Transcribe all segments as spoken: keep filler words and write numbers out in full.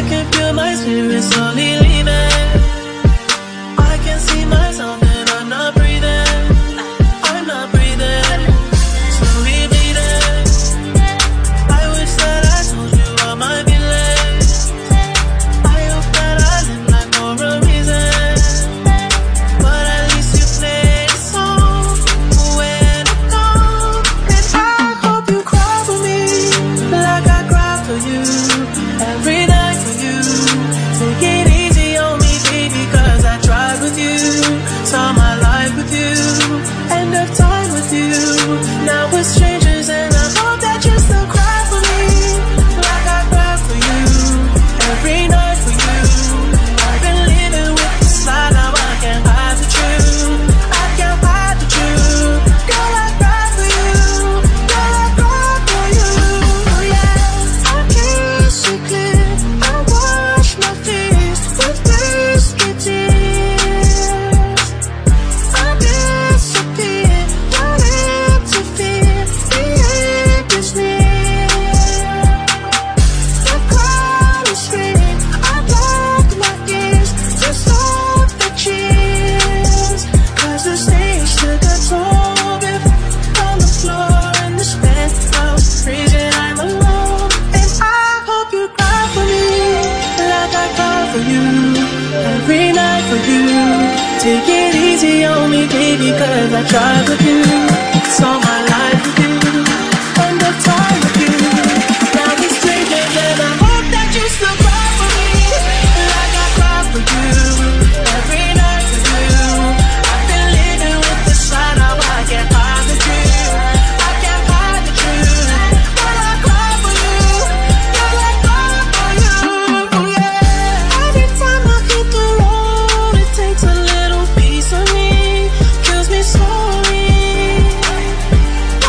can feel my spirit slowly leaving. I can see myself and I'm not breathing. I'm not breathing. Slowly bleeding. I wish that I told you all my feelings. I hope that I live life for a reason. But at least you play a song when I'm gone. And I hope you cry for me like I cry for you. Every night for you. Take it easy on me, baby, cause I tried with you. Saw my life with you. End of time with you. Now we're strangers and I hope that you still cry for me like I cry for you. Every night for you. I've been living with this lie, now I can't hide the truth. I can't hide the truth. Girl, I cry for you. Girl, I cry for you. Oh yeah. I kiss you clear. I wash my face with whiskey tears. I disappear, not empty fear. The end is near. The crowd is screaming. I block my ears to stop the cheers. Cause the stage took a toll with on the floor in this penthouse. Freezing, I'm alone. And I hope you cry for me like I cry for you. Every night for you. Take it easy on me, baby, cause I tried with you. Saw my life with you. End of time with you. Now we're strangers and I hope that you still cry for me like I cry for you. Every night for you. I've been living with this lie, now I can't hide the truth. I can't hide the truth. But I cry for you. Girl, I cry for you. Oh yeah. Every time I hit the road, it takes a little piece of me. Kills me slowly.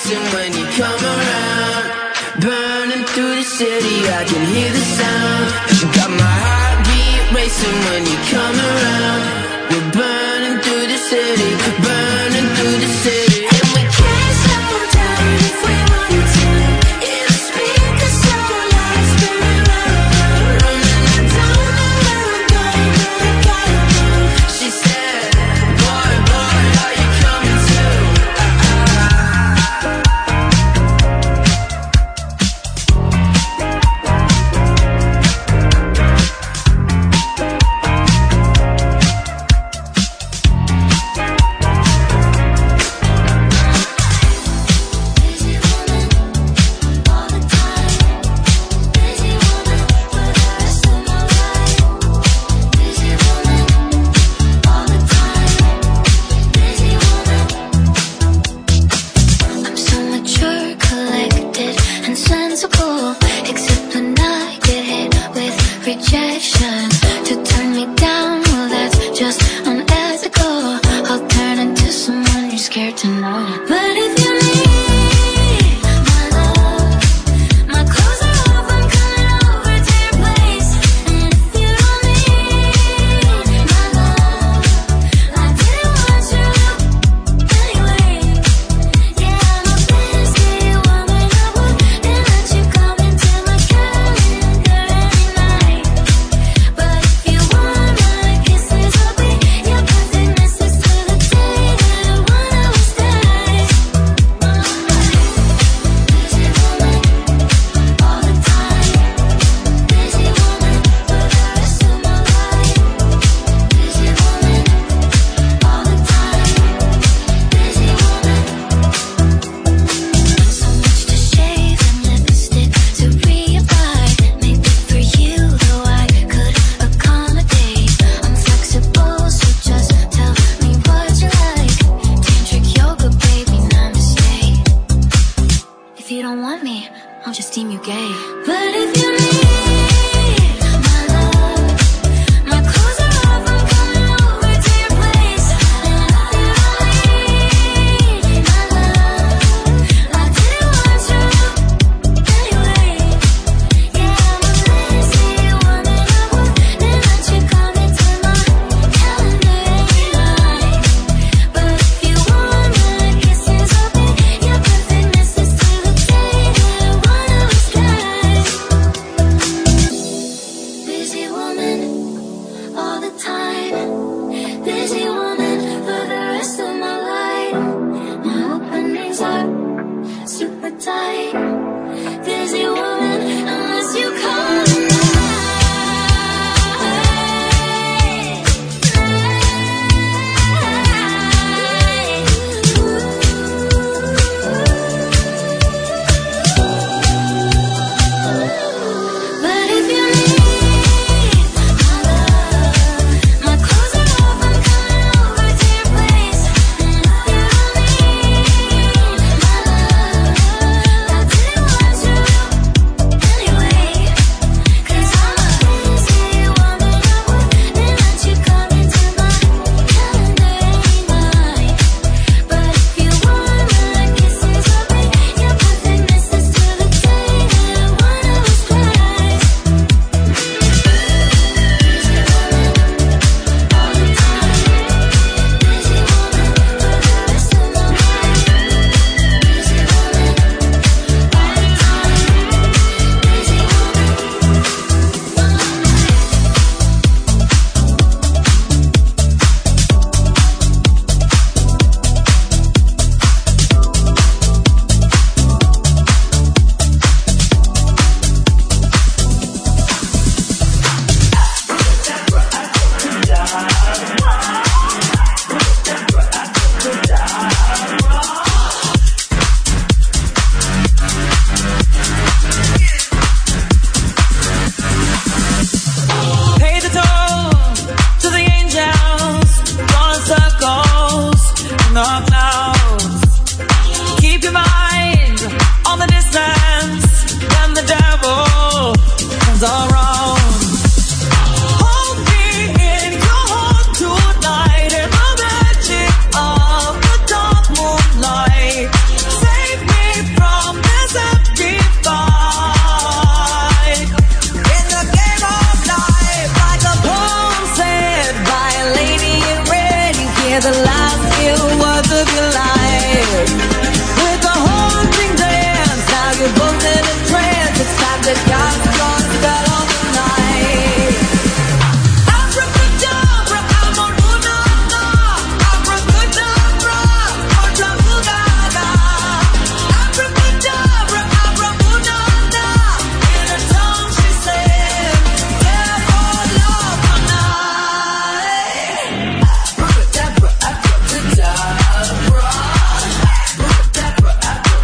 racing when you come around. Burning through the city, I can hear the sound. You got my heartbeat racing when you come around. We're burning through the city, burning through the city. And we can't slow down if we wanted to. Yeah, the speakers so loud, spinning round, round. And I don't know where I'm going, but I gotta move. She said, boy, boy, are you coming too?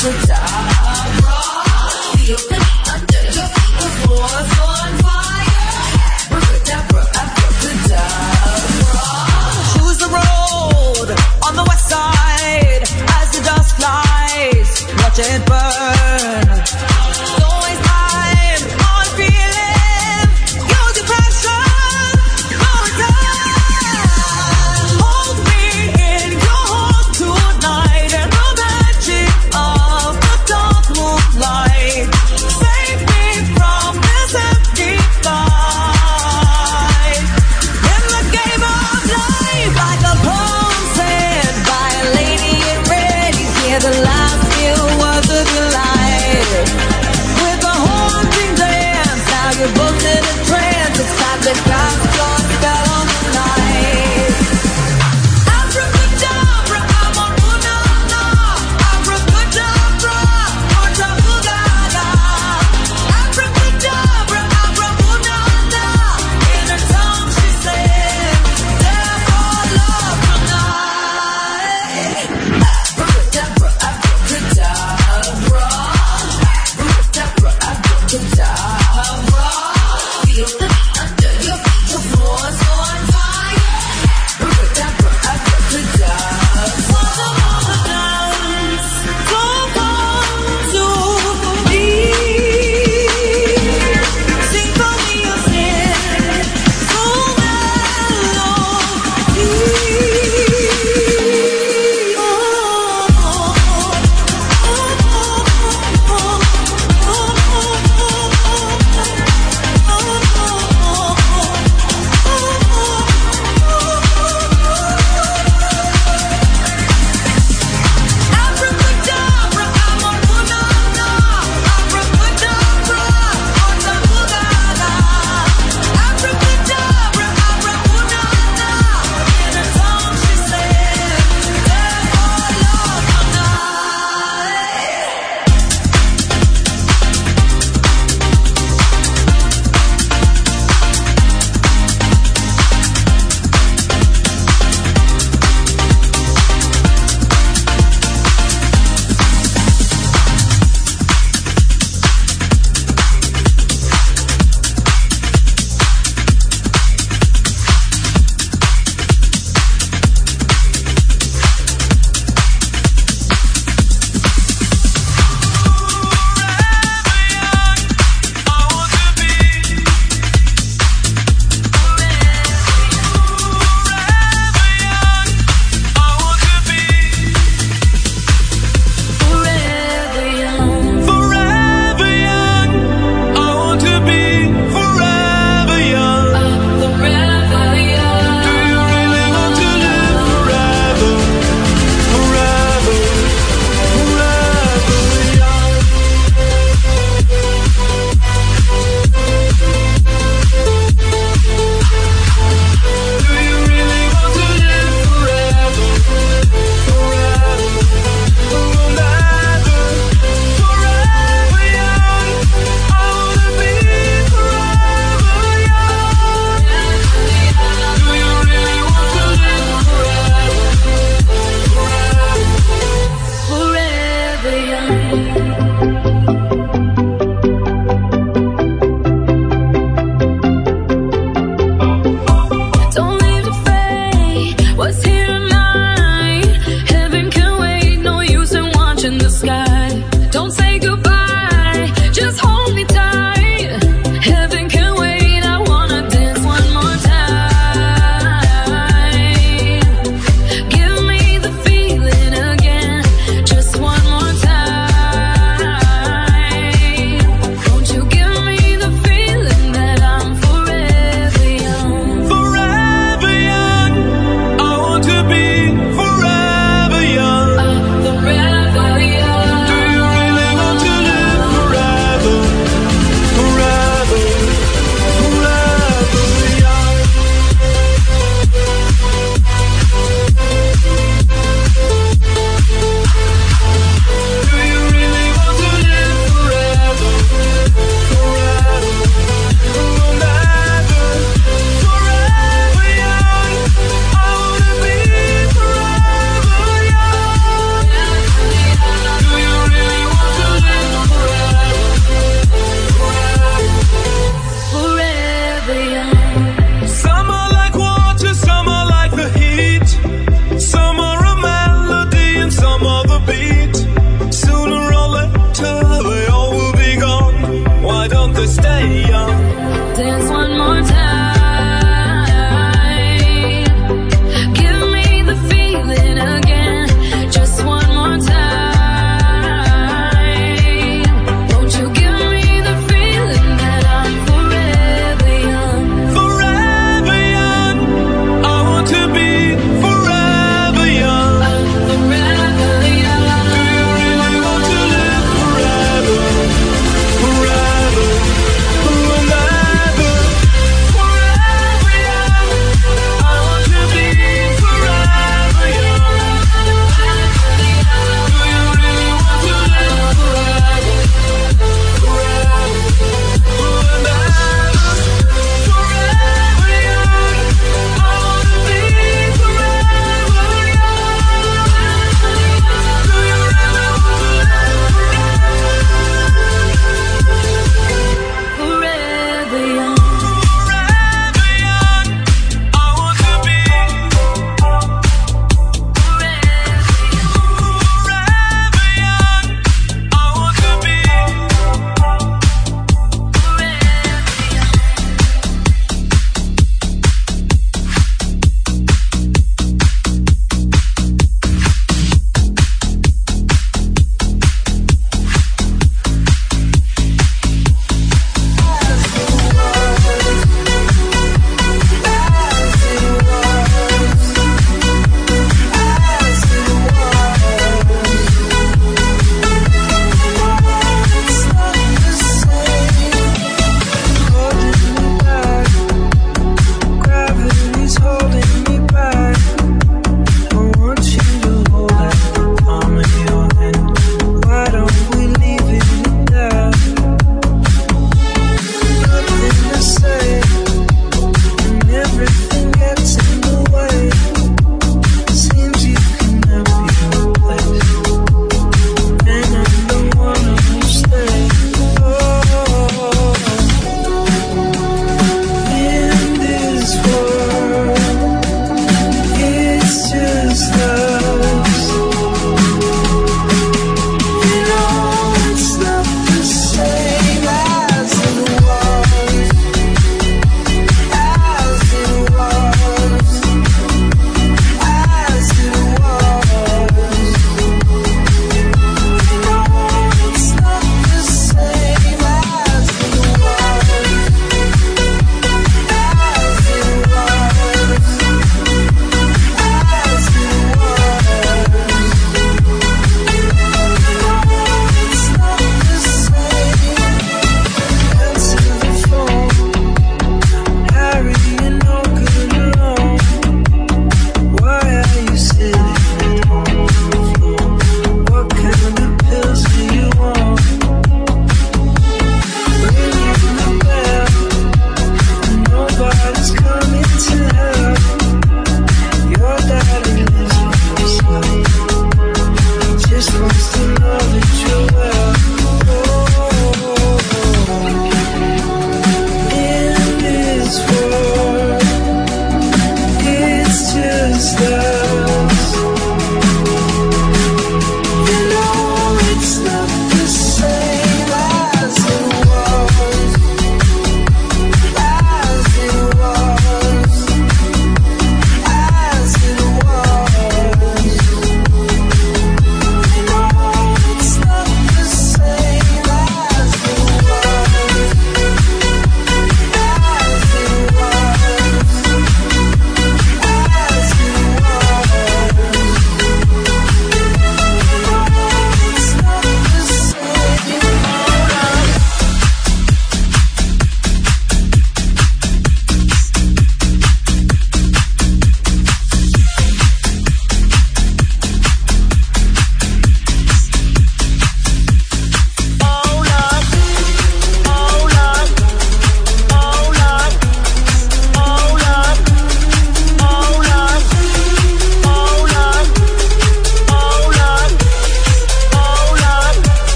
Time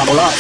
squabble up.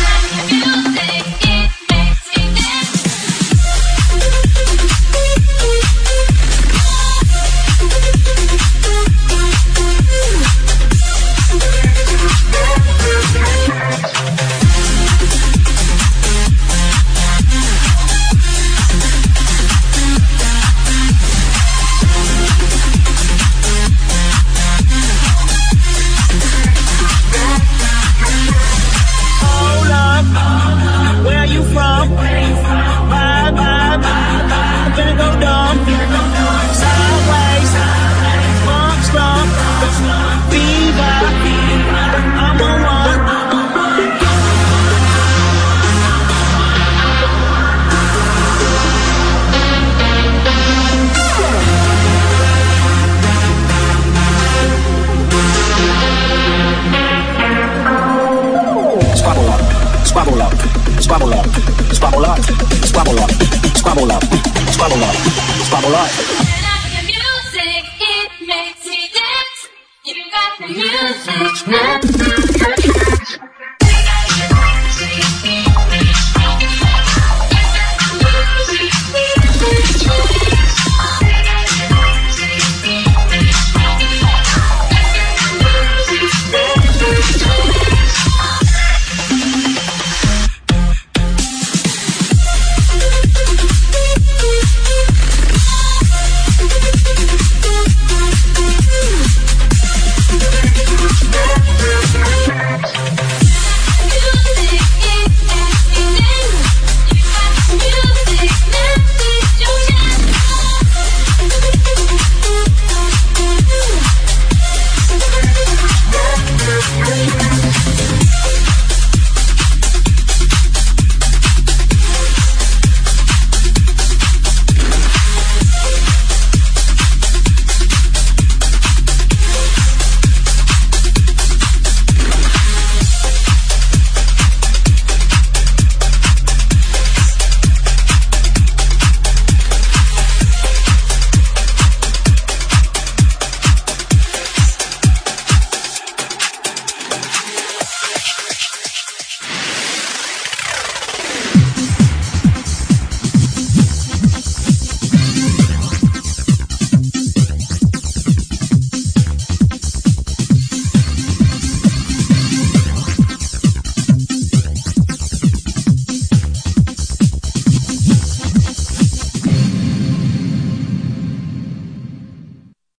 Squabble up, squabble up, squabble up, squabble up, squabble up, squabble up, squabble up. Turn up the music, it makes me dance. You got the music.